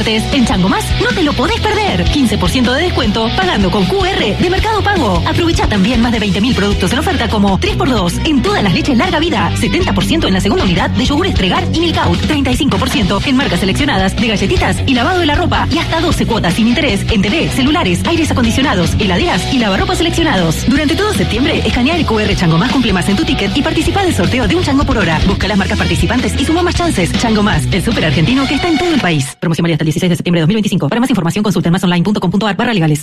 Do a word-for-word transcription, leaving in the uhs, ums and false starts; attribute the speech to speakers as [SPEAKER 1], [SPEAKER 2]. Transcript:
[SPEAKER 1] martes, en Chango Más, no te lo podés perder. quince por ciento de descuento pagando con Q R de Mercado Pago. Aprovecha también más de veinte mil productos en oferta como tres por dos en todas las leches larga vida, setenta por ciento en la segunda unidad de yogur Estregar y Milkout, treinta y cinco por ciento en marcas seleccionadas de galletitas y lavado de la ropa y hasta doce cuotas sin interés en T V, celulares, aires acondicionados, heladeras y lavarropas seleccionados. Durante todo septiembre, escanea el Q R Chango Más cumple más en tu ticket y participa del sorteo de un chango por hora. Busca las marcas participantes y suma más chances. Chango Más, el súper argentino que está en todo el país. Promoción válida hasta el dieciséis de septiembre de dos mil veinticinco. Para más información consulta en más online punto com punto a r barra legales.